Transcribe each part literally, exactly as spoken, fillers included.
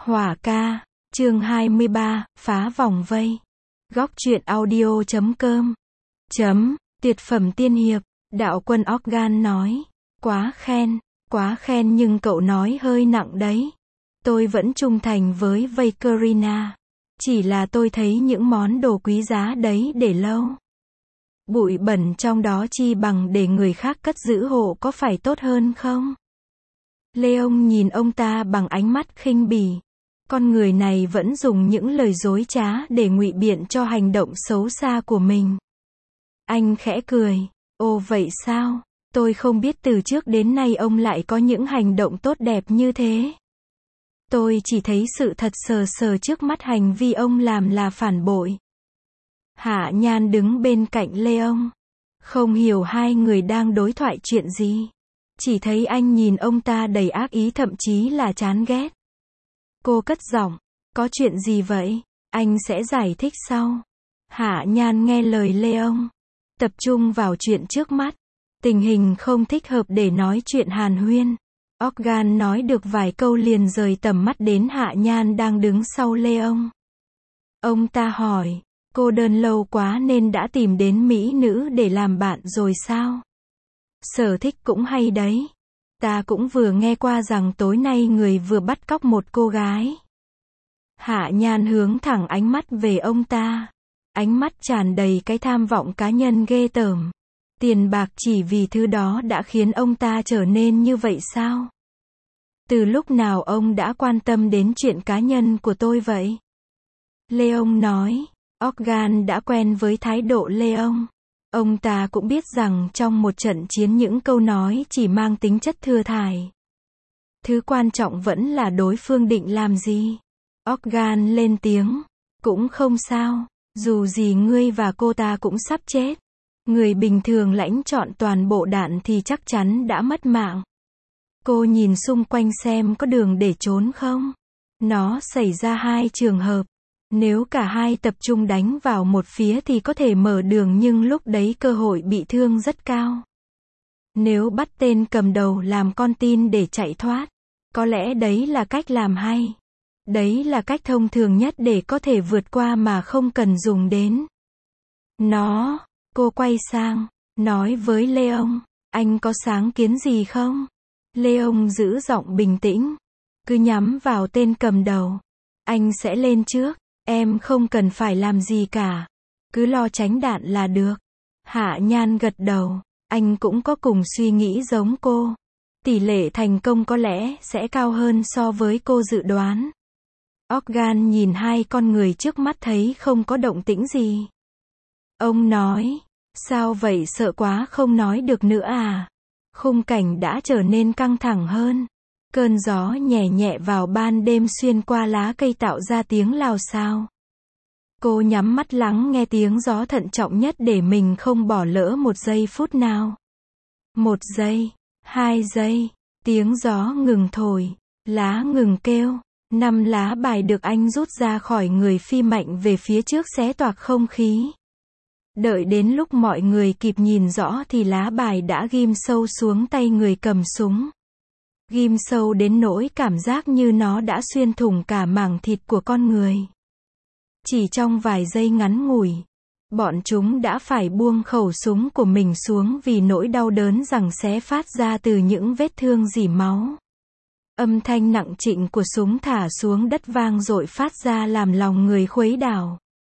Hỏa ca, chương hai mươi ba, phá vòng vây. Góc truyện audio chấm com. Chấm, tuyệt phẩm tiên hiệp, đạo quân Organ nói. Quá khen, quá khen nhưng cậu nói hơi nặng đấy. Tôi vẫn trung thành với Vakerina. Chỉ là tôi thấy những món đồ quý giá đấy để lâu. Bụi bẩn trong đó chi bằng để người khác cất giữ hộ có phải tốt hơn không? Leon nhìn ông ta bằng ánh mắt khinh bỉ. Con người này vẫn dùng những lời dối trá để ngụy biện cho hành động xấu xa của mình. Anh khẽ cười. Ồ vậy sao? Tôi không biết từ trước đến nay ông lại có những hành động tốt đẹp như thế. Tôi chỉ thấy sự thật sờ sờ trước mắt, hành vi ông làm là phản bội. Hạ Nhan đứng bên cạnh Leon. Không hiểu hai người đang đối thoại chuyện gì. Chỉ thấy anh nhìn ông ta đầy ác ý, thậm chí là chán ghét. Cô cất giọng. Có chuyện gì vậy? Anh sẽ giải thích sau. Hạ Nhan nghe lời Leon. Tập trung vào chuyện trước mắt. Tình hình không thích hợp để nói chuyện hàn huyên. Organ nói được vài câu liền rời tầm mắt đến Hạ Nhan đang đứng sau Leon. Ông ta hỏi. Cô đơn lâu quá nên đã tìm đến mỹ nữ để làm bạn rồi sao? Sở thích cũng hay đấy. Ta cũng vừa nghe qua rằng tối nay người vừa bắt cóc một cô gái. Hạ Nhan hướng thẳng ánh mắt về ông ta. Ánh mắt tràn đầy cái tham vọng cá nhân ghê tởm. Tiền bạc chỉ vì thứ đó đã khiến ông ta trở nên như vậy sao? Từ lúc nào ông đã quan tâm đến chuyện cá nhân của tôi vậy? Leon nói. Organ đã quen với thái độ Leon. Ông ta cũng biết rằng trong một trận chiến những câu nói chỉ mang tính chất thừa thải. Thứ quan trọng vẫn là đối phương định làm gì. Organ lên tiếng. Cũng không sao. Dù gì ngươi và cô ta cũng sắp chết. Người bình thường lãnh trọn toàn bộ đạn thì chắc chắn đã mất mạng. Cô nhìn xung quanh xem có đường để trốn không. Nó xảy ra hai trường hợp. Nếu cả hai tập trung đánh vào một phía thì có thể mở đường, nhưng lúc đấy cơ hội bị thương rất cao. Nếu bắt tên cầm đầu làm con tin để chạy thoát, có lẽ đấy là cách làm hay. Đấy là cách thông thường nhất để có thể vượt qua mà không cần dùng đến nó. Cô quay sang, nói với Leon. Anh có sáng kiến gì không? Leon giữ giọng bình tĩnh. Cứ nhắm vào tên cầm đầu. Anh sẽ lên trước. Em không cần phải làm gì cả. Cứ lo tránh đạn là được. Hạ Nhan gật đầu. Anh cũng có cùng suy nghĩ giống cô. Tỷ lệ thành công có lẽ sẽ cao hơn so với cô dự đoán. Organ nhìn hai con người trước mắt thấy không có động tĩnh gì. Ông nói. Sao vậy, sợ quá không nói được nữa à? Khung cảnh đã trở nên căng thẳng hơn. Cơn gió nhẹ nhẹ vào ban đêm xuyên qua lá cây tạo ra tiếng lào xao. Cô nhắm mắt lắng nghe tiếng gió thận trọng nhất để mình không bỏ lỡ một giây phút nào. Một giây, hai giây, tiếng gió ngừng thổi, lá ngừng kêu, năm lá bài được anh rút ra khỏi người phi mạnh về phía trước xé toạc không khí. Đợi đến lúc mọi người kịp nhìn rõ thì lá bài đã ghim sâu xuống tay người cầm súng. Ghim sâu đến nỗi cảm giác như nó đã xuyên thủng cả mảng thịt của con người. Chỉ trong vài giây ngắn ngủi, bọn chúng đã phải buông khẩu súng của mình xuống vì nỗi đau đớn giằng xé phát ra từ những vết thương rỉ máu. Âm thanh nặng trĩu của súng thả xuống đất vang dội phát ra làm lòng người khuấy đảo.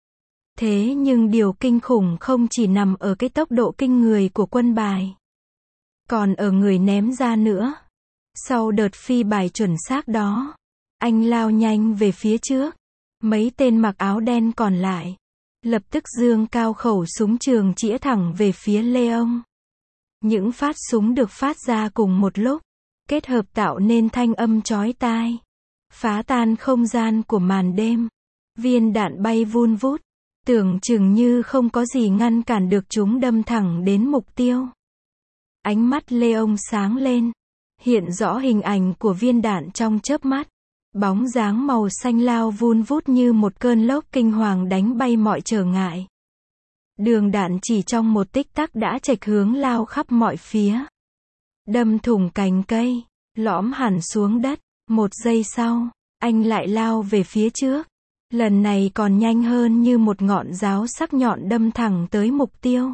Thế nhưng điều kinh khủng không chỉ nằm ở cái tốc độ kinh người của quân bài, còn ở người ném ra nữa. Sau đợt phi bài chuẩn xác đó, anh lao nhanh về phía trước. Mấy tên mặc áo đen còn lại lập tức giương cao khẩu súng trường chĩa thẳng về phía Leon. Những phát súng được phát ra cùng một lúc, kết hợp tạo nên thanh âm chói tai, phá tan không gian của màn đêm. Viên đạn bay vun vút, tưởng chừng như không có gì ngăn cản được chúng đâm thẳng đến mục tiêu. Ánh mắt Leon sáng lên, hiện rõ hình ảnh của viên đạn trong chớp mắt. Bóng dáng màu xanh lao vun vút như một cơn lốc kinh hoàng đánh bay mọi trở ngại. Đường đạn chỉ trong một tích tắc đã chệch hướng lao khắp mọi phía. Đâm thủng cành cây, lõm hẳn xuống đất. Một giây sau, Anh lại lao về phía trước. Lần này còn nhanh hơn, như một ngọn giáo sắc nhọn đâm thẳng tới mục tiêu.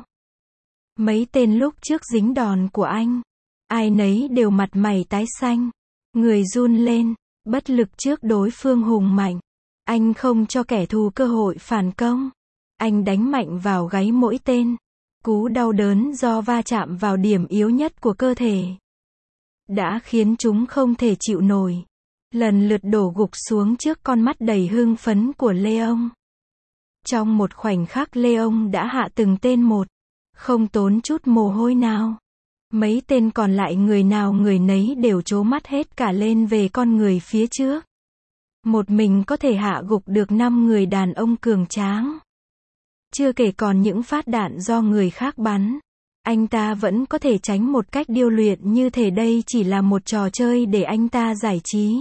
Mấy tên lúc trước dính đòn của anh, ai nấy đều mặt mày tái xanh, người run lên, bất lực trước đối phương hùng mạnh. Anh không cho kẻ thù cơ hội phản công. Anh đánh mạnh vào gáy mỗi tên. Cú đau đớn do va chạm vào điểm yếu nhất của cơ thể đã khiến chúng không thể chịu nổi, lần lượt đổ gục xuống trước con mắt đầy hưng phấn của Leon. Trong một khoảnh khắc Leon đã hạ từng tên một, không tốn chút mồ hôi nào. Mấy tên còn lại người nào người nấy đều trố mắt hết cả lên về con người phía trước. Một mình có thể hạ gục được năm người đàn ông cường tráng. Chưa kể còn những phát đạn do người khác bắn. Anh ta vẫn có thể tránh một cách điêu luyện, như thể đây chỉ là một trò chơi để anh ta giải trí.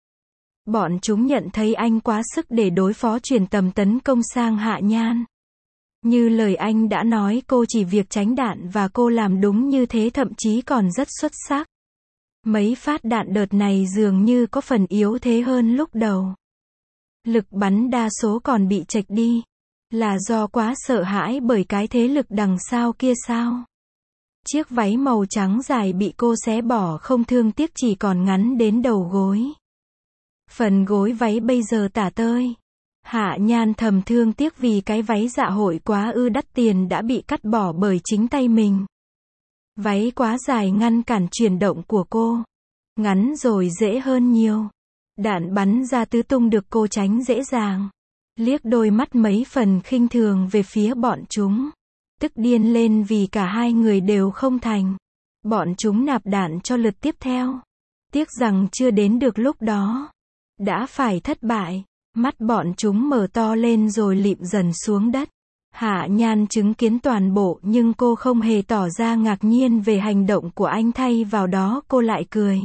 Bọn chúng nhận thấy anh quá sức để đối phó, chuyển tầm tấn công sang Hạ Nhan. Như lời anh đã nói, cô chỉ việc tránh đạn và cô làm đúng như thế, thậm chí còn rất xuất sắc. Mấy phát đạn đợt này dường như có phần yếu thế hơn lúc đầu. Lực bắn đa số còn bị chệch đi. Là do quá sợ hãi bởi cái thế lực đằng sau kia sao? Chiếc váy màu trắng dài bị cô xé bỏ không thương tiếc, chỉ còn ngắn đến đầu gối. Phần gối váy bây giờ tả tơi. Hạ Nhan thầm thương tiếc vì cái váy dạ hội quá ư đắt tiền đã bị cắt bỏ bởi chính tay mình. Váy quá dài ngăn cản chuyển động của cô. Ngắn rồi dễ hơn nhiều. Đạn bắn ra tứ tung được cô tránh dễ dàng. Liếc đôi mắt mấy phần khinh thường về phía bọn chúng. Tức điên lên vì cả hai người đều không thành. Bọn chúng nạp đạn cho lượt tiếp theo. Tiếc rằng chưa đến được lúc đó. Đã phải thất bại. Mắt bọn chúng mở to lên rồi lịm dần xuống đất. Hạ Nhan chứng kiến toàn bộ nhưng cô không hề tỏ ra ngạc nhiên về hành động của anh, thay vào đó cô lại cười.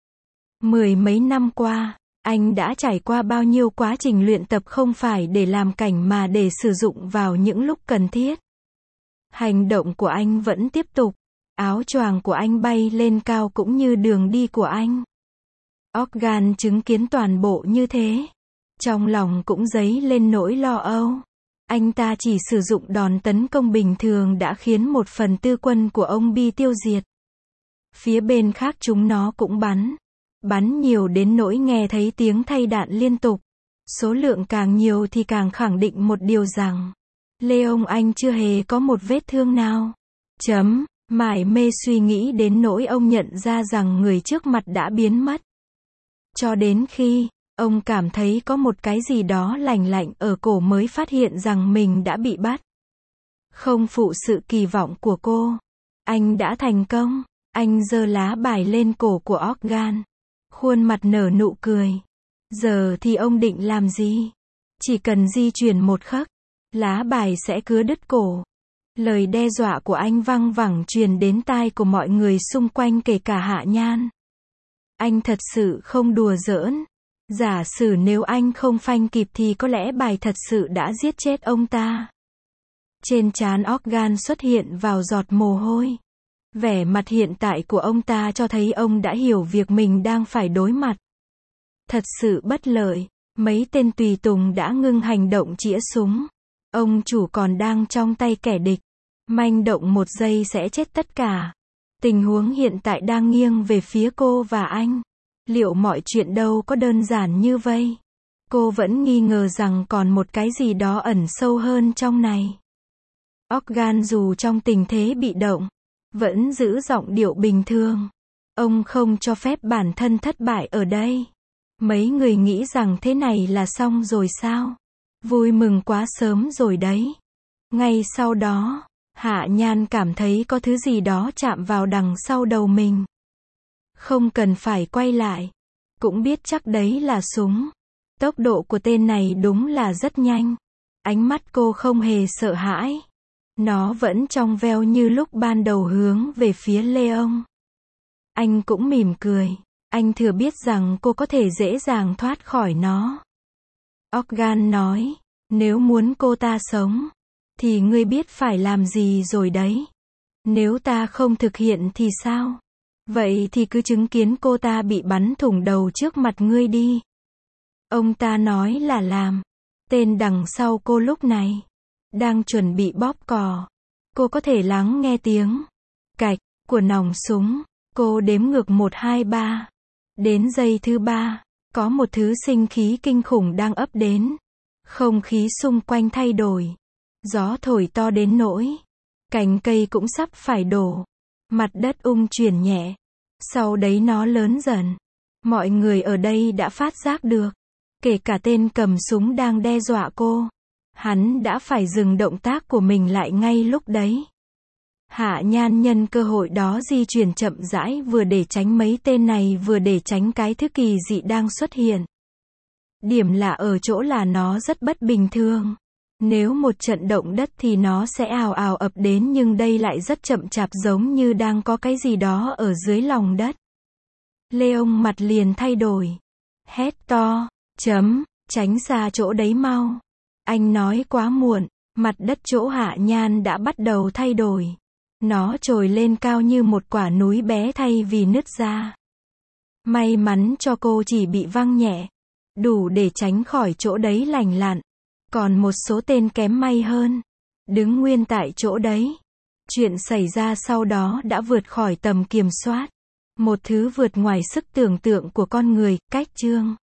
Mười mấy năm qua, anh đã trải qua bao nhiêu quá trình luyện tập không phải để làm cảnh mà để sử dụng vào những lúc cần thiết. Hành động của anh vẫn tiếp tục. Áo choàng của anh bay lên cao cũng như đường đi của anh. Organ chứng kiến toàn bộ như thế. Trong lòng cũng dấy lên nỗi lo âu. Anh ta chỉ sử dụng đòn tấn công bình thường đã khiến một phần tư quân của ông bị tiêu diệt. Phía bên khác chúng nó cũng bắn. Bắn nhiều đến nỗi nghe thấy tiếng thay đạn liên tục. Số lượng càng nhiều thì càng khẳng định một điều rằng Leon anh chưa hề có một vết thương nào. Chấm. Mải mê suy nghĩ đến nỗi ông nhận ra rằng người trước mặt đã biến mất. Cho đến khi ông cảm thấy có một cái gì đó lành lạnh ở cổ mới phát hiện rằng mình đã bị bắt. Không phụ sự kỳ vọng của cô. Anh đã thành công. Anh giơ lá bài lên cổ của Organ. Khuôn mặt nở nụ cười. Giờ thì ông định làm gì? Chỉ cần di chuyển một khắc, lá bài sẽ cứa đứt cổ. Lời đe dọa của anh văng vẳng truyền đến tai của mọi người xung quanh, kể cả Hạ Nhan. Anh thật sự không đùa giỡn. Giả sử nếu anh không phanh kịp thì có lẽ bài thật sự đã giết chết ông ta. Trên trán Organ xuất hiện vào giọt mồ hôi. Vẻ mặt hiện tại của ông ta cho thấy ông đã hiểu việc mình đang phải đối mặt. Thật sự bất lợi. Mấy tên tùy tùng đã ngưng hành động chĩa súng. Ông chủ còn đang trong tay kẻ địch. Manh động một giây sẽ chết tất cả. Tình huống hiện tại đang nghiêng về phía cô và anh. Liệu mọi chuyện đâu có đơn giản như vậy? Cô vẫn nghi ngờ rằng còn một cái gì đó ẩn sâu hơn trong này. Organ dù trong tình thế bị động, vẫn giữ giọng điệu bình thường. Ông không cho phép bản thân thất bại ở đây. Mấy người nghĩ rằng thế này là xong rồi sao? Vui mừng quá sớm rồi đấy. Ngay sau đó, Hạ Nhan cảm thấy có thứ gì đó chạm vào đằng sau đầu mình. Không cần phải quay lại. Cũng biết chắc đấy là súng. Tốc độ của tên này đúng là rất nhanh. Ánh mắt cô không hề sợ hãi. Nó vẫn trong veo như lúc ban đầu hướng về phía Leon. Anh cũng mỉm cười. Anh thừa biết rằng cô có thể dễ dàng thoát khỏi nó. Organ nói, nếu muốn cô ta sống, thì ngươi biết phải làm gì rồi đấy. Nếu ta không thực hiện thì sao? Vậy thì cứ chứng kiến cô ta bị bắn thủng đầu trước mặt ngươi đi. Ông ta nói là làm. Tên đằng sau cô lúc này đang chuẩn bị bóp cò. Cô có thể lắng nghe tiếng cạch của nòng súng. Cô đếm ngược một hai ba. Đến giây thứ ba, có một thứ sinh khí kinh khủng đang ập đến. Không khí xung quanh thay đổi. Gió thổi to đến nỗi cành cây cũng sắp phải đổ. Mặt đất ung chuyển nhẹ. Sau đấy nó lớn dần. Mọi người ở đây đã phát giác được. Kể cả tên cầm súng đang đe dọa cô. Hắn đã phải dừng động tác của mình lại ngay lúc đấy. Hạ Nhan nhân cơ hội đó di chuyển chậm rãi, vừa để tránh mấy tên này vừa để tránh cái thứ kỳ dị đang xuất hiện. Điểm lạ ở chỗ là nó rất bất bình thường. Nếu một trận động đất thì nó sẽ ào ào ập đến, nhưng đây lại rất chậm chạp, giống như đang có cái gì đó ở dưới lòng đất. Leon mặt liền thay đổi. Hét to, chấm, tránh xa chỗ đấy mau. Anh nói quá muộn, mặt đất chỗ Hạ Nhan đã bắt đầu thay đổi. Nó trồi lên cao như một quả núi bé thay vì nứt ra. May mắn cho cô chỉ bị văng nhẹ, đủ để tránh khỏi chỗ đấy lành lặn. Còn một số tên kém may hơn, đứng nguyên tại chỗ đấy. Chuyện xảy ra sau đó đã vượt khỏi tầm kiểm soát. Một thứ vượt ngoài sức tưởng tượng của con người. Cách chương